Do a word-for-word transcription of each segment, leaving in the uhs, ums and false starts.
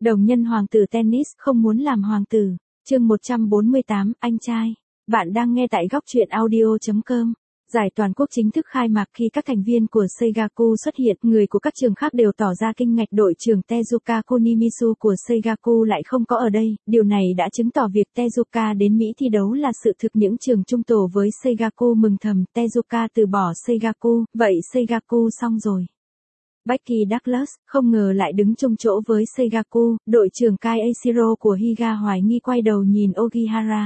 Đồng nhân hoàng tử tennis không muốn làm hoàng tử. Chương một trăm bốn mươi tám, anh trai. Bạn đang nghe tại góc truyện audio chấm com. Giải toàn quốc chính thức khai mạc khi các thành viên của Seigaku xuất hiện, người của các trường khác đều tỏ ra kinh ngạc. Đội trưởng Tezuka Kunimitsu của Seigaku lại không có ở đây, điều này đã chứng tỏ việc Tezuka đến Mỹ thi đấu là sự thực. Những trường trung tổ với Seigaku mừng thầm, Tezuka từ bỏ Seigaku, vậy Seigaku xong rồi. Becky Douglas, không ngờ lại đứng chung chỗ với Seigaku. Đội trưởng Kai Eiichiro của Higa hoài nghi quay đầu nhìn Ogihara.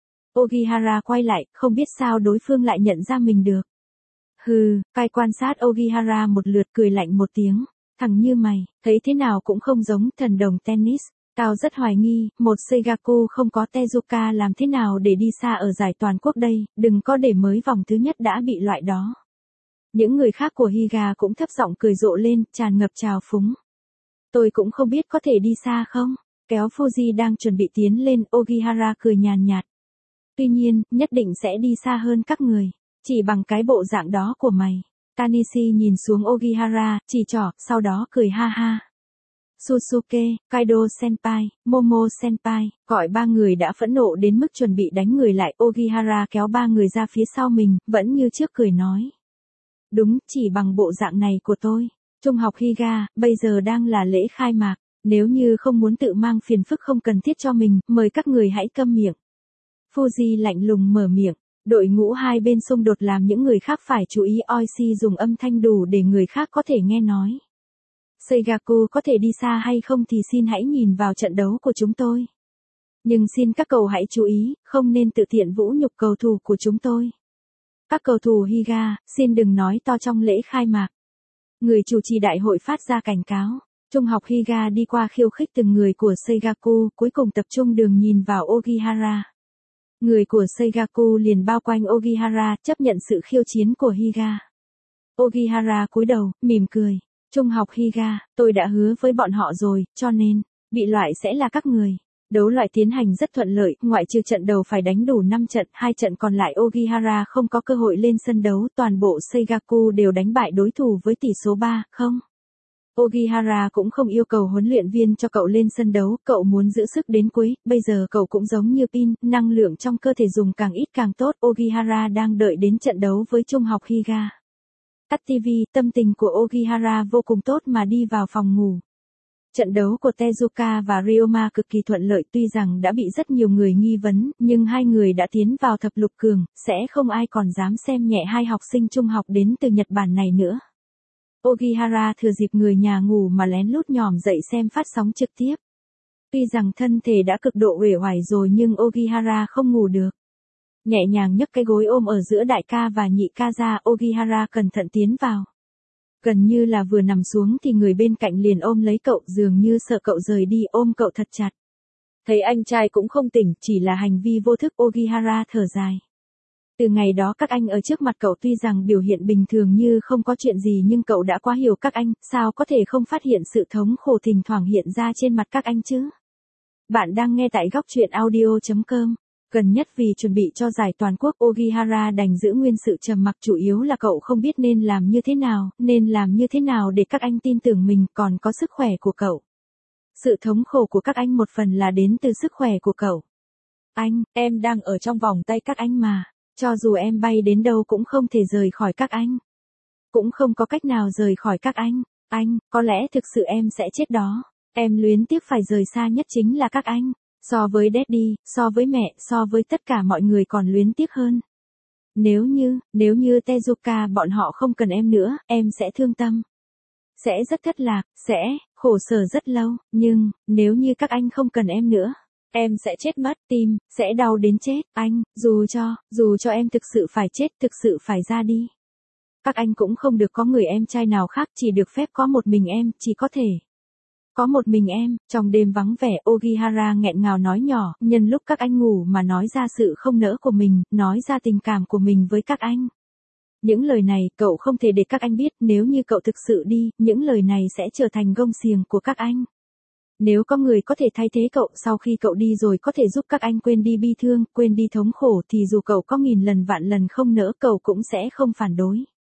Ogihara quay lại, không biết sao đối phương lại nhận ra mình được. Hừ, Kai quan sát Ogihara một lượt cười lạnh một tiếng. Thằng như mày, thấy thế nào cũng không giống thần đồng tennis. Cao rất hoài nghi, một Seigaku không có Tezuka làm thế nào để đi xa ở giải toàn quốc đây, đừng có để mới vòng thứ nhất đã bị loại đó. Những người khác của Higa cũng thấp giọng cười rộ lên, tràn ngập trào phúng. Tôi cũng không biết có thể đi xa không? Kéo Fuji đang chuẩn bị tiến lên, Ogihara cười nhàn nhạt. Tuy nhiên, nhất định sẽ đi xa hơn các người. Chỉ bằng cái bộ dạng đó của mày. Tanishi nhìn xuống Ogihara, chỉ trỏ, sau đó cười ha ha. Susuke, Kaido senpai, Momo senpai, gọi ba người đã phẫn nộ đến mức chuẩn bị đánh người lại. Ogihara kéo ba người ra phía sau mình, vẫn như trước cười nói. Đúng, chỉ bằng bộ dạng này của tôi. Trung học Higa, bây giờ đang là lễ khai mạc. Nếu như không muốn tự mang phiền phức không cần thiết cho mình, mời các người hãy câm miệng. Fuji lạnh lùng mở miệng. Đội ngũ hai bên xung đột làm những người khác phải chú ý. Oishi dùng âm thanh đủ để người khác có thể nghe nói. Seigaku có thể đi xa hay không thì xin hãy nhìn vào trận đấu của chúng tôi. Nhưng xin các cậu hãy chú ý, không nên tự tiện vũ nhục cầu thủ của chúng tôi. Các cầu thủ Higa, xin đừng nói to trong lễ khai mạc. Người chủ trì đại hội phát ra cảnh cáo. Trung học Higa đi qua khiêu khích từng người của Seigaku, cuối cùng tập trung đường nhìn vào Ogihara. Người của Seigaku liền bao quanh Ogihara, chấp nhận sự khiêu chiến của Higa. Ogihara cúi đầu, mỉm cười. Trung học Higa, tôi đã hứa với bọn họ rồi, cho nên, bị loại sẽ là các người. Đấu loại tiến hành rất thuận lợi, ngoại trừ trận đầu phải đánh đủ năm trận, hai trận còn lại Ogihara không có cơ hội lên sân đấu, toàn bộ Seigaku đều đánh bại đối thủ với tỷ số ba không. Ogihara cũng không yêu cầu huấn luyện viên cho cậu lên sân đấu, cậu muốn giữ sức đến cuối, bây giờ cậu cũng giống như pin, năng lượng trong cơ thể dùng càng ít càng tốt. Ogihara đang đợi đến trận đấu với Trung học Higa. Tắt ti vi, tâm tình của Ogihara vô cùng tốt mà đi vào phòng ngủ. Trận đấu của Tezuka và Ryoma cực kỳ thuận lợi, tuy rằng đã bị rất nhiều người nghi vấn, nhưng hai người đã tiến vào thập lục cường, sẽ không ai còn dám xem nhẹ hai học sinh trung học đến từ Nhật Bản này nữa. Ogihara thừa dịp người nhà ngủ mà lén lút nhòm dậy xem phát sóng trực tiếp. Tuy rằng thân thể đã cực độ uể oải rồi nhưng Ogihara không ngủ được. Nhẹ nhàng nhấc cái gối ôm ở giữa đại ca và nhị ca ra, Ogihara cẩn thận tiến vào. Gần như là vừa nằm xuống thì người bên cạnh liền ôm lấy cậu, dường như sợ cậu rời đi, ôm cậu thật chặt. Thấy anh trai cũng không tỉnh, chỉ là hành vi vô thức, Ogihara thở dài. Từ ngày đó các anh ở trước mặt cậu tuy rằng biểu hiện bình thường như không có chuyện gì nhưng cậu đã quá hiểu các anh, sao có thể không phát hiện sự thống khổ thỉnh thoảng hiện ra trên mặt các anh chứ? Bạn đang nghe tại góc truyện audio chấm com. Gần nhất vì chuẩn bị cho giải toàn quốc, Ogihara đành giữ nguyên sự trầm mặc, chủ yếu là cậu không biết nên làm như thế nào, nên làm như thế nào để các anh tin tưởng mình, còn có sức khỏe của cậu. Sự thống khổ của các anh một phần là đến từ sức khỏe của cậu. Anh, em đang ở trong vòng tay các anh mà, cho dù em bay đến đâu cũng không thể rời khỏi các anh. Cũng không có cách nào rời khỏi các anh, anh, có lẽ thực sự em sẽ chết đó, em luyến tiếc phải rời xa nhất chính là các anh. So với daddy, so với mẹ, so với tất cả mọi người còn luyến tiếc hơn. Nếu như, nếu như Tezuka bọn họ không cần em nữa, em sẽ thương tâm. Sẽ rất thất lạc, sẽ, khổ sở rất lâu, nhưng, nếu như các anh không cần em nữa, em sẽ chết mất, tim, sẽ đau đến chết, anh, dù cho, dù cho em thực sự phải chết, thực sự phải ra đi. Các anh cũng không được có người em trai nào khác, chỉ được phép có một mình em, chỉ có thể. Có một mình em. Trong đêm vắng vẻ, Ogihara nghẹn ngào nói nhỏ, nhân lúc các anh ngủ mà nói ra sự không nỡ của mình, nói ra tình cảm của mình với các anh. Những lời này, cậu không thể để các anh biết, nếu như cậu thực sự đi, những lời này sẽ trở thành gông xiềng của các anh. Nếu có người có thể thay thế cậu sau khi cậu đi rồi có thể giúp các anh quên đi bi thương, quên đi thống khổ thì dù cậu có nghìn lần vạn lần không nỡ cậu cũng sẽ không phản đối.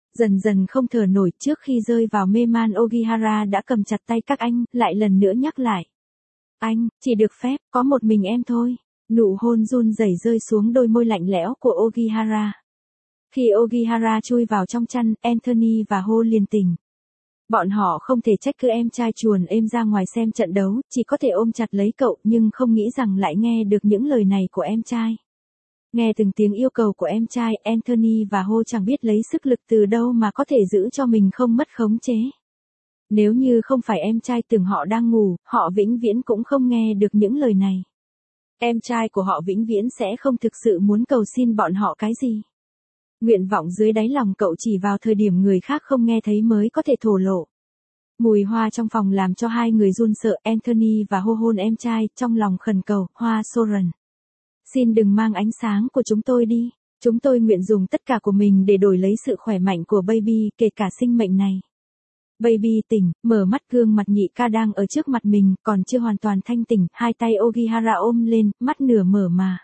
Dần dần không thở nổi, trước khi rơi vào mê man Ogihara đã cầm chặt tay các anh, lại lần nữa nhắc lại. Anh, chỉ được phép, có một mình em thôi. Nụ hôn run rẩy rơi xuống đôi môi lạnh lẽo của Ogihara. Khi Ogihara chui vào trong chăn, Anthony và Ho liền tỉnh. Bọn họ không thể trách cứ em trai chuồn êm ra ngoài xem trận đấu, chỉ có thể ôm chặt lấy cậu nhưng không nghĩ rằng lại nghe được những lời này của em trai. Nghe từng tiếng yêu cầu của em trai, Anthony và Ho chẳng biết lấy sức lực từ đâu mà có thể giữ cho mình không mất khống chế. Nếu như không phải em trai tưởng họ đang ngủ, họ vĩnh viễn cũng không nghe được những lời này. Em trai của họ vĩnh viễn sẽ không thực sự muốn cầu xin bọn họ cái gì. Nguyện vọng dưới đáy lòng cậu chỉ vào thời điểm người khác không nghe thấy mới có thể thổ lộ. Mùi hoa trong phòng làm cho hai người run sợ, Anthony và Ho hôn em trai, trong lòng khẩn cầu, Hoa Soren. Xin đừng mang ánh sáng của chúng tôi đi. Chúng tôi nguyện dùng tất cả của mình để đổi lấy sự khỏe mạnh của baby, kể cả sinh mệnh này. Baby tỉnh, mở mắt, gương mặt nhị ca đang ở trước mặt mình, còn chưa hoàn toàn thanh tỉnh, hai tay Ogihara ôm lên, mắt nửa mở mà.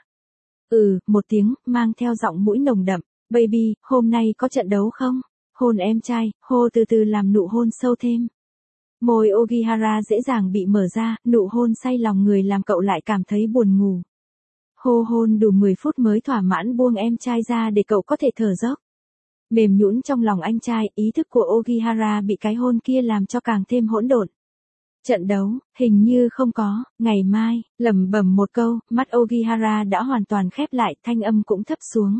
Ừ, một tiếng, mang theo giọng mũi nồng đậm. Baby, hôm nay có trận đấu không? Hôn em trai, Ho từ từ làm nụ hôn sâu thêm. Môi Ogihara dễ dàng bị mở ra, nụ hôn say lòng người làm cậu lại cảm thấy buồn ngủ. Ho hôn đủ mười phút mới thỏa mãn buông em trai ra để cậu có thể thở dốc. Mềm nhũn trong lòng anh trai, ý thức của Ogihara bị cái hôn kia làm cho càng thêm hỗn độn. Trận đấu, hình như không có, ngày mai, lẩm bẩm một câu, mắt Ogihara đã hoàn toàn khép lại, thanh âm cũng thấp xuống.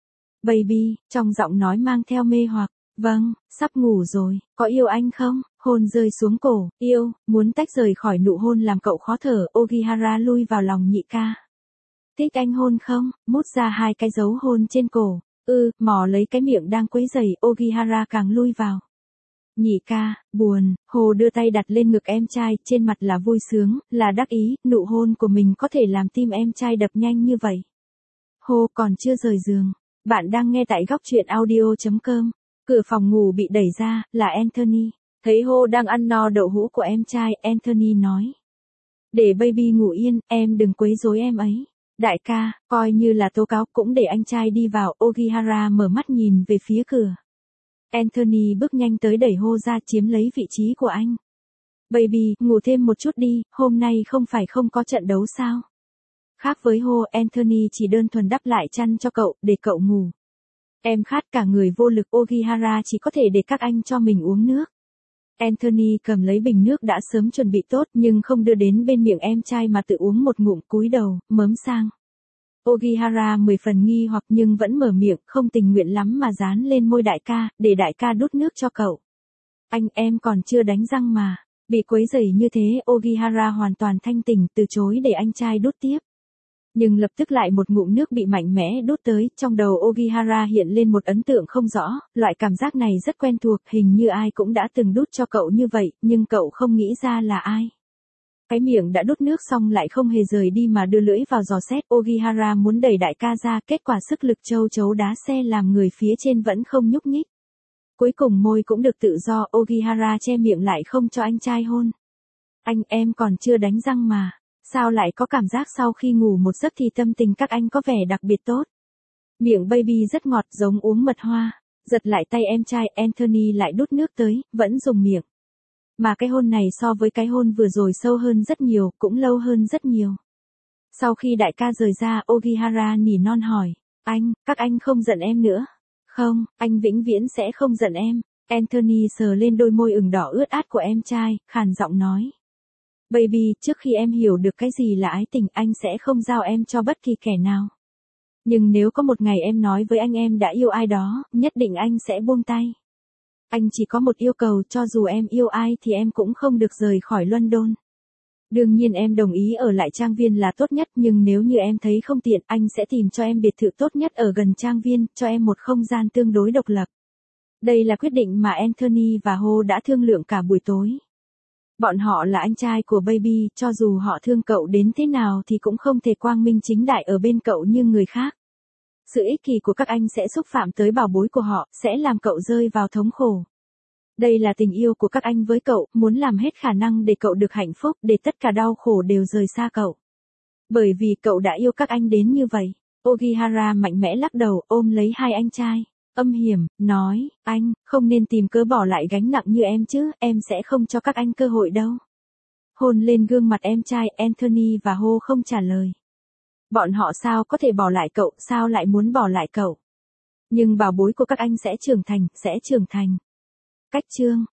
Baby, trong giọng nói mang theo mê hoặc, vâng, sắp ngủ rồi, có yêu anh không? Hôn rơi xuống cổ, yêu, muốn tách rời khỏi nụ hôn làm cậu khó thở, Ogihara lui vào lòng nhị ca. Thích anh hôn không? Mút ra hai cái dấu hôn trên cổ. Ừ, mò lấy cái miệng đang quấy rầy, Ogihara càng lui vào. Nhị ca, buồn, Hồ đưa tay đặt lên ngực em trai, trên mặt là vui sướng, là đắc ý, nụ hôn của mình có thể làm tim em trai đập nhanh như vậy. Hồ còn chưa rời giường. Bạn đang nghe tại góc truyện audio chấm com. Cửa phòng ngủ bị đẩy ra, là Anthony. Thấy Hồ đang ăn no đậu hũ của em trai, Anthony nói. Để baby ngủ yên, em đừng quấy rối em ấy. Đại ca, coi như là tố cáo cũng để anh trai đi vào, Ogihara mở mắt nhìn về phía cửa. Anthony bước nhanh tới đẩy Ho ra chiếm lấy vị trí của anh. Baby, ngủ thêm một chút đi, hôm nay không phải không có trận đấu sao? Khác với Ho, Anthony chỉ đơn thuần đắp lại chăn cho cậu, để cậu ngủ. Em khát cả người vô lực, Ogihara chỉ có thể để các anh cho mình uống nước. Anthony cầm lấy bình nước đã sớm chuẩn bị tốt nhưng không đưa đến bên miệng em trai mà tự uống một ngụm, cúi đầu, mớm sang. Ogihara mười phần nghi hoặc nhưng vẫn mở miệng, không tình nguyện lắm mà dán lên môi đại ca, để đại ca đút nước cho cậu. Anh em còn chưa đánh răng mà. Bị quấy rầy như thế, Ogihara hoàn toàn thanh tỉnh, từ chối để anh trai đút tiếp. Nhưng lập tức lại một ngụm nước bị mạnh mẽ đút tới, trong đầu Ogihara hiện lên một ấn tượng không rõ, loại cảm giác này rất quen thuộc, hình như ai cũng đã từng đút cho cậu như vậy, nhưng cậu không nghĩ ra là ai. Cái miệng đã đút nước xong lại không hề rời đi mà đưa lưỡi vào dò xét, Ogihara muốn đẩy đại ca ra, kết quả sức lực châu chấu đá xe làm người phía trên vẫn không nhúc nhích. Cuối cùng môi cũng được tự do, Ogihara che miệng lại không cho anh trai hôn. Anh em còn chưa đánh răng mà. Sao lại có cảm giác sau khi ngủ một giấc thì tâm tình các anh có vẻ đặc biệt tốt. Miệng baby rất ngọt giống uống mật hoa. Giật lại tay em trai, Anthony lại đút nước tới, vẫn dùng miệng. Mà cái hôn này so với cái hôn vừa rồi sâu hơn rất nhiều, cũng lâu hơn rất nhiều. Sau khi đại ca rời ra, Ogihara nỉ non hỏi. Anh, các anh không giận em nữa. Không, anh vĩnh viễn sẽ không giận em. Anthony sờ lên đôi môi ửng đỏ ướt át của em trai, khàn giọng nói. Baby, trước khi em hiểu được cái gì là ái tình, anh sẽ không giao em cho bất kỳ kẻ nào. Nhưng nếu có một ngày em nói với anh em đã yêu ai đó, nhất định anh sẽ buông tay. Anh chỉ có một yêu cầu, cho dù em yêu ai thì em cũng không được rời khỏi London. Đương nhiên em đồng ý ở lại trang viên là tốt nhất, nhưng nếu như em thấy không tiện, anh sẽ tìm cho em biệt thự tốt nhất ở gần trang viên, cho em một không gian tương đối độc lập. Đây là quyết định mà Anthony và Ho đã thương lượng cả buổi tối. Bọn họ là anh trai của baby, cho dù họ thương cậu đến thế nào thì cũng không thể quang minh chính đại ở bên cậu như người khác. Sự ích kỷ của các anh sẽ xúc phạm tới bảo bối của họ, sẽ làm cậu rơi vào thống khổ. Đây là tình yêu của các anh với cậu, muốn làm hết khả năng để cậu được hạnh phúc, để tất cả đau khổ đều rời xa cậu. Bởi vì cậu đã yêu các anh đến như vậy. Ogihara mạnh mẽ lắc đầu, ôm lấy hai anh trai. âm hiểm, nói, anh, không nên tìm cớ bỏ lại gánh nặng như em chứ, em sẽ không cho các anh cơ hội đâu. Hôn lên gương mặt em trai Anthony và hô không trả lời. Bọn họ sao có thể bỏ lại cậu, sao lại muốn bỏ lại cậu? Nhưng bảo bối của các anh sẽ trưởng thành, sẽ trưởng thành. Cách chương